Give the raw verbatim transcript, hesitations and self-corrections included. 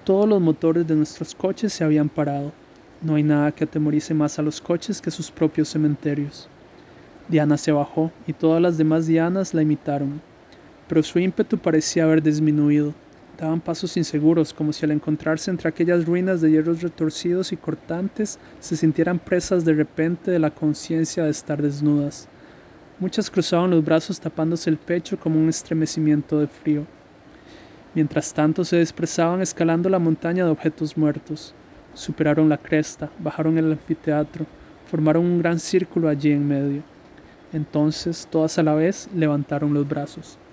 Todos los motores de nuestros coches se habían parado. No hay nada que atemorice más a los coches que sus propios cementerios. Diana se bajó y todas las demás Dianas la imitaron, pero su ímpetu parecía haber disminuido. Daban pasos inseguros, como si al encontrarse entre aquellas ruinas de hierros retorcidos y cortantes se sintieran presas de repente de la conciencia de estar desnudas. Muchas cruzaban los brazos tapándose el pecho como un estremecimiento de frío. Mientras tanto se desprezaban escalando la montaña de objetos muertos. Superaron la cresta, bajaron el anfiteatro, formaron un gran círculo allí en medio. Entonces, todas a la vez, levantaron los brazos.